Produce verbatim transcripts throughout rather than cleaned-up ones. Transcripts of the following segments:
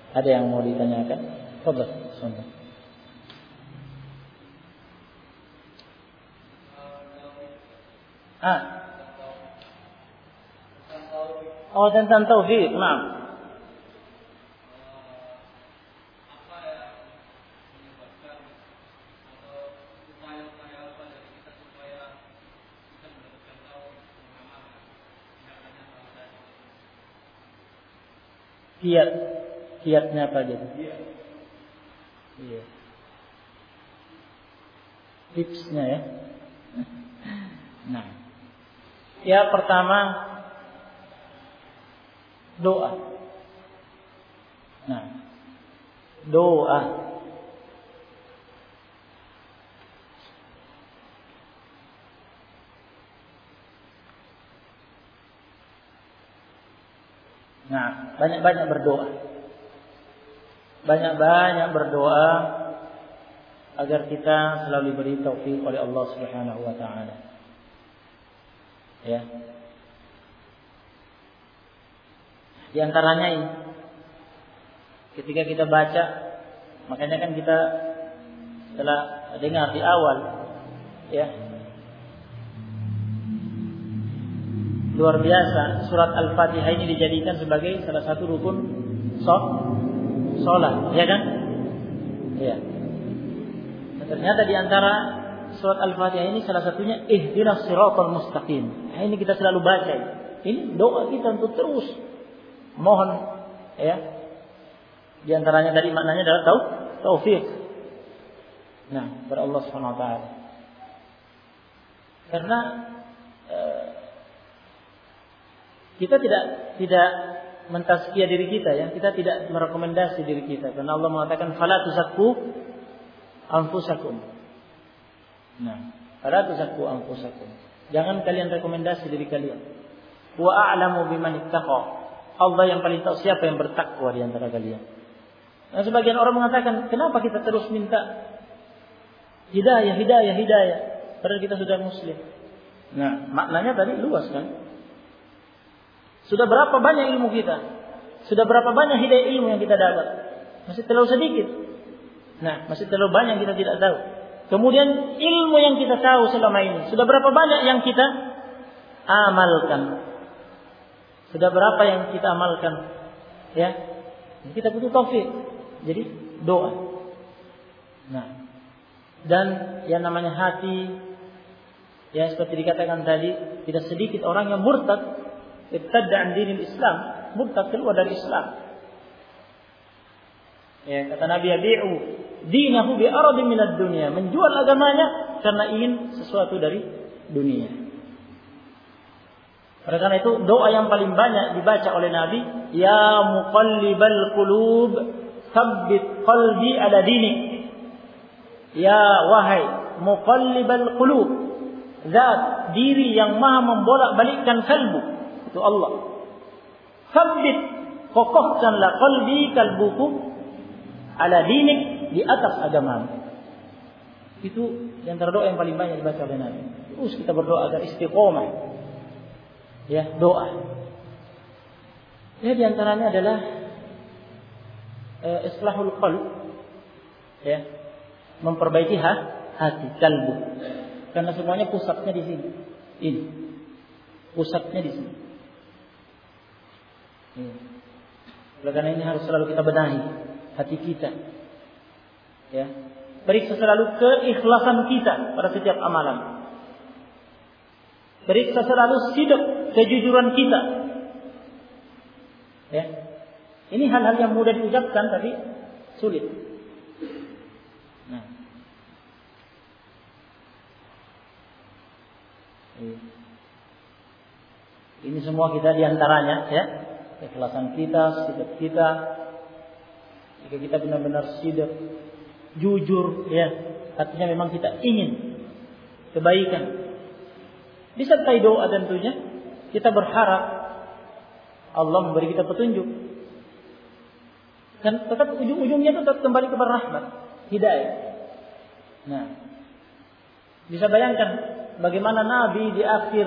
Ada yang mau ditanyakan? Fadhil, bismillah. Ah. Oh, tentang taufik, maaf. Kiat, kiatnya apa gitu? Iya. Tipsnya ya. Nah, ya pertama doa. Nah, doa. Nah, banyak-banyak berdoa. Banyak-banyak berdoa agar kita selalu diberi taufik oleh Allah Subhanahu wa taala. Ya. Di antaranya ini ketika kita baca, makanya kan kita telah dengar di awal ya. Luar biasa, surat Al-Fatihah ini dijadikan sebagai salah satu rukun sholat, ya kan? Ya. Nah, ternyata di antara surat Al-Fatihah ini salah satunya ihdinas siratal mustaqim. Nah, ini kita selalu baca. Ini doa kita untuk terus mohon ya. Di antaranya tadi maknanya adalah tau, taufik. Nah, kepada Allah Subhanahu wa taala. Karena eh, kita tidak tidak mentazkiyah diri kita ya, kita tidak merekomendasi diri kita karena Allah mengatakan fala tuzakku anfusakum. Nah, fala tuzakku anfusakum. Jangan kalian rekomendasi diri kalian. Wa a'lamu biman ittaqa. Allah yang paling tahu siapa yang bertakwa di antara kalian. Nah, sebagian orang mengatakan, kenapa kita terus minta hidayah, hidayah, hidayah padahal kita sudah muslim. Nah, maknanya tadi luas kan? Sudah berapa banyak ilmu kita? Sudah berapa banyak hidayah ilmu yang kita dapat? Masih terlalu sedikit. Nah, masih terlalu banyak yang kita tidak tahu. Kemudian ilmu yang kita tahu selama ini, sudah berapa banyak yang kita amalkan? Sudah berapa yang kita amalkan? Ya, kita butuh taufik. Jadi doa. Nah, dan yang namanya hati, ya seperti dikatakan tadi, tidak sedikit orang yang murtad. Irtadda an dinil Islam, murtad keluar dari Islam. Ya, kata Nabi yabi'u dinahu bi aradin minad dunya, menjual agamanya karena ingin sesuatu dari dunia. Oleh karena itu doa yang paling banyak dibaca oleh Nabi, ya muqallibal qulub, tsabbit qalbi ala dinik. Ya wahai muqallibal qulub, zat diri yang maha membolak-balikkan kalbu. Itu Allah. Sabbit, kokohkanlah qalbi, kalbuku ala dinik, di atas agama. Itu di antara doa yang paling banyak dibaca oleh Nabi. Terus kita berdoa agar istiqomah. Ya, doa. Ya, di antaranya adalah eh, islahul qalb. Ya. Memperbaiki hati, kalbu. Karena semuanya pusatnya di sini. Ini. Pusatnya di sini. Oleh karena ini harus selalu kita benahi hati kita. Ya. Periksa selalu keikhlasan kita pada setiap amalan. Periksa selalu sidq, kejujuran kita. Ya. Ini hal-hal yang mudah diucapkan tapi sulit. Nah. Ini semua kita diantaranya ya. Keikhlasan kita, sidq kita. Jika kita benar-benar sidq, jujur, ya, artinya memang kita ingin kebaikan. Disertai doa tentunya, kita berharap Allah memberi kita petunjuk. Dan tetap ujung-ujungnya tetap kembali kepada rahmat, hidayah. Nah, bisa bayangkan bagaimana Nabi di akhir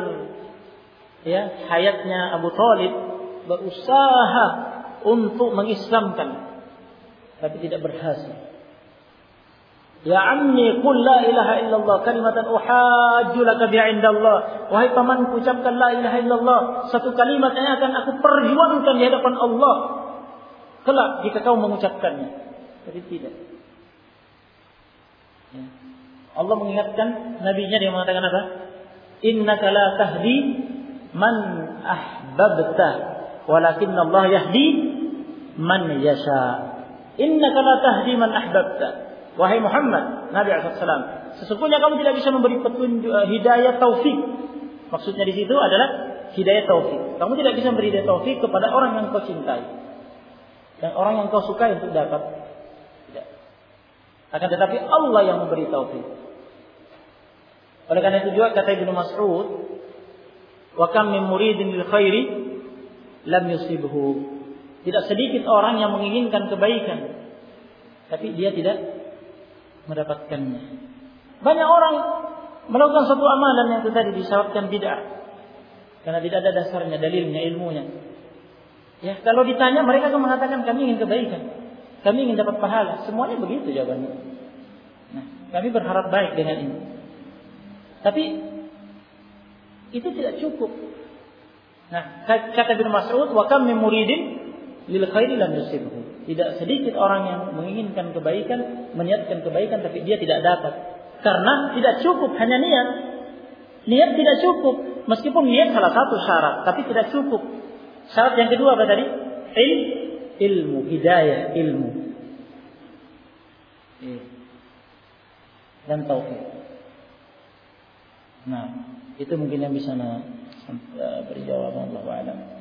ya hayatnya Abu Thalib berusaha untuk mengislamkan tapi tidak berhasil. Ya ammi qul la ilaha illallah kalimatan uhajju laka biha indallah. Wahai pamanku, ucapkan la ilaha illallah, satu kalimat yang akan aku perjuangkan di hadapan Allah kelak jika kau mengucapkannya. Tapi tidak. Ya. Allah mengingatkan nabinya, dia mengatakan apa? Innaka la tahdi man ahbabta walakinna Allah yahdi man yasha. Innaka la tahdi man ahbabta. Wahai Muhammad, Nabi shallallahu alaihi wasallam, sesungguhnya kamu tidak bisa memberi petunjuk, hidayah taufik. Maksudnya di situ adalah hidayah taufik. Kamu tidak bisa memberi hidayah taufik kepada orang yang kau cintai dan orang yang kau sukai untuk dapat. Tidak. Akan tetapi Allah yang memberi taufik. Oleh karena itu juga kata Ibnu Mas'ud, wa kam min muridin lil khairi lam yusibhu. Tidak sedikit orang yang menginginkan kebaikan, tapi dia tidak mendapatkannya. Banyak orang melakukan satu amalan yang itu tadi disebabkan bid'ah, karena tidak ada dasarnya, dalilnya, ilmunya. Ya, kalau ditanya mereka akan mengatakan kami ingin kebaikan, kami ingin dapat pahala. Semuanya begitu jawabannya. Nah, kami berharap baik dengan ini. Tapi itu tidak cukup. Nah, kata Ibnu Mas'ud, wa kam min muridin lil khairi lam yusibhu. Tidak sedikit orang yang menginginkan kebaikan, meniatkan kebaikan, tapi dia tidak dapat. Karena tidak cukup hanya niat. Niat tidak cukup. Meskipun niat salah satu syarat, tapi tidak cukup. Syarat yang kedua apa tadi? Il, ilmu, hidayah, ilmu. Dan taufik. Nah, itu mungkin yang bisa beri jawaban. Allahu a'lam.